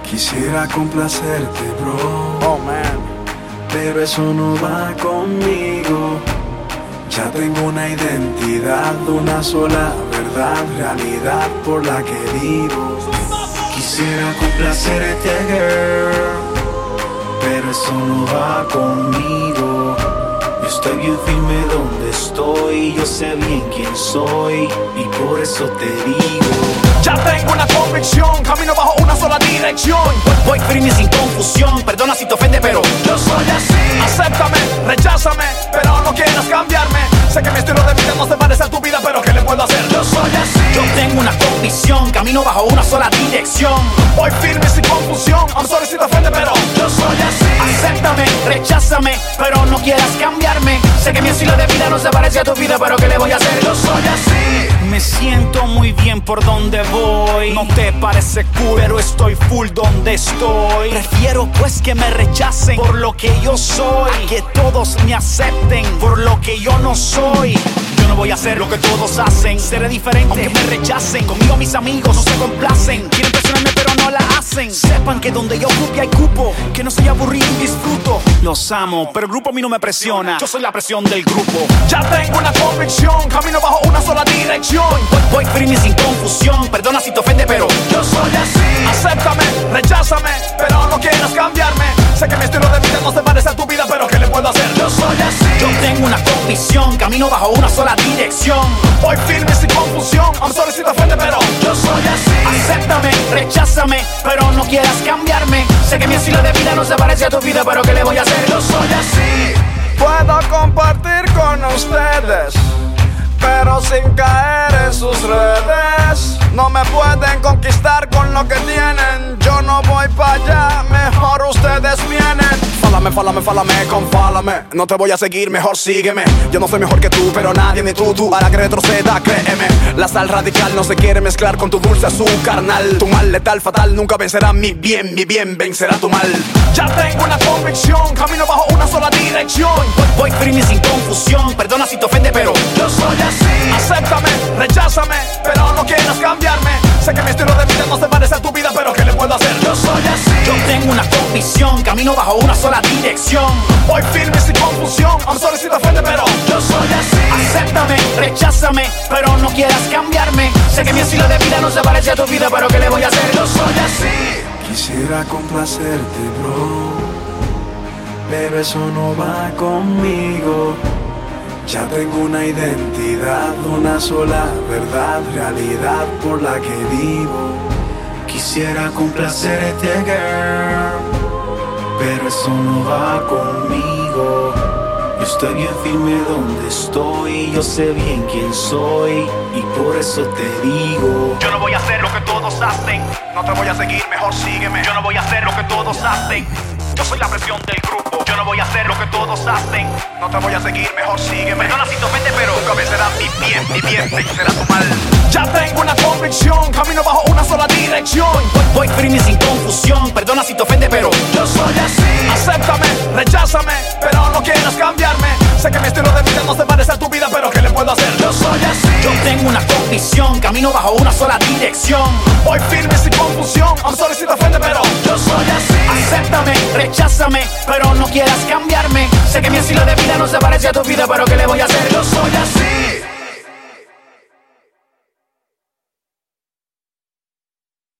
Quisiera complacerte, bro. Oh man, pero eso no va conmigo. Ya tengo una identidad, una sola verdad, realidad por la que vivo. Quisiera complacerte, girl, pero eso no va conmigo. Yo estoy bien firme donde estoy, yo sé bien quién soy y por eso te digo. ya tengo una convicción, camino bajo una sola dirección. Voy firme y sin confusión, perdona si te ofende, pero yo soy así. Acéptame, recházame, pero no quieras cambiarme. Sé que mi estilo de vida no se parece a tu vida, pero ¿qué le puedo hacer? Yo soy así. yo tengo una convicción, camino bajo una sola dirección. Voy firme sin confusión, I'm sorry si te ofende, pero yo soy así. Acéptame, recházame, pero no quieras cambiarme. Sé que mi estilo de vida no se parece a tu vida, pero ¿qué le voy a hacer? Yo soy así. Me siento muy bien por donde voy. No te parece cool, pero estoy full donde estoy. Prefiero pues que me rechacen por lo que yo soy, a que todos me acepten por lo que yo no soy. Yo no voy a hacer lo que todos hacen, seré diferente aunque me rechacen. Conmigo mis amigos no se complacen, quieren presionarme pero no la hacen. Sepan que donde yo ocupe hay cupo, que no soy aburrido y disfruto. Los amo, pero el grupo a mí no me presiona, yo soy la presión del grupo. Ya tengo una convicción, camino bajo una sola dirección. Voy firme y sin confusión, perdona si te ofende, pero yo soy así. Acéptame, recházame, pero no quieras cambiarme. Sé que mi estilo de vida no se parece a tu vida, pero ¿qué le puedo hacer? Yo soy así. yo tengo una convicción, camino bajo una sola dirección. Voy firme sin confusión, I'm sorry si te ofende, pero yo soy así. Acéptame, recházame, pero no quieras cambiarme. Sé que mi estilo de vida no se parece a tu vida, pero ¿qué le voy a hacer? Yo soy así. Puedo compartir con ustedes, pero sin caer en sus redes. No me pueden conquistar con lo que tienen. Yo no voy para allá, mejor ustedes vienen. Fálame, confálame. No te voy a seguir, mejor sígueme. Yo no soy mejor que tú, pero nadie ni tú hará que retroceda, créeme. La sal radical no se quiere mezclar con tu dulce azúcar carnal. Tu mal letal, fatal, nunca vencerá mi bien vencerá tu mal. Ya tengo una convicción, camino bajo una sola dirección. Voy firme y sin confusión, perdona si te ofende, pero yo soy así. Acéptame, recházame, pero no quieras cambiarme. Sé que mi estilo de vida no se parece a tu vida, pero ¿qué le puedo hacer? Yo soy así. yo tengo una convicción, camino bajo una sola dirección. Voy firme sin confusión, I'm sorry si te ofende, pero yo soy así. Acéptame, recházame, pero no quieras cambiarme. Sé que mi estilo de vida no se parece a tu vida, pero ¿qué le voy a hacer? Yo soy así. Quisiera complacerte, bro, pero eso no va conmigo. Ya tengo una identidad, una sola verdad, realidad por la que vivo. Quisiera complacerte, girl, pero eso no va conmigo. Yo estoy bien firme donde estoy, yo sé bien quién soy y por eso te digo. Yo no voy a hacer lo que todos hacen, No te voy a seguir, mejor sígueme. yo no voy a hacer lo que todos hacen. Yo soy la presión del grupo, yo no voy a hacer lo que todos hacen. No te voy a seguir, mejor sígueme. Perdona si te ofende, pero nunca vencerá mi bien vencerá tu mal. Ya tengo una convicción, camino bajo una sola dirección. voy firme y sin confusión, perdona si te ofende, pero yo soy así. Acéptame, recházame, pero no quieras cambiarme. Sé que mi estilo de vida no se parece a tu vida, pero ¿qué le puedo hacer? Yo soy así. yo tengo una convicción, camino bajo una sola dirección. Voy firme sin confusión, I'm sorry si te ofende, pero yo soy así. Acéptame, recházame, pero no quieras cambiarme. Sé que mi estilo de vida no se parece a tu vida, pero ¿qué le voy a hacer? Yo soy así.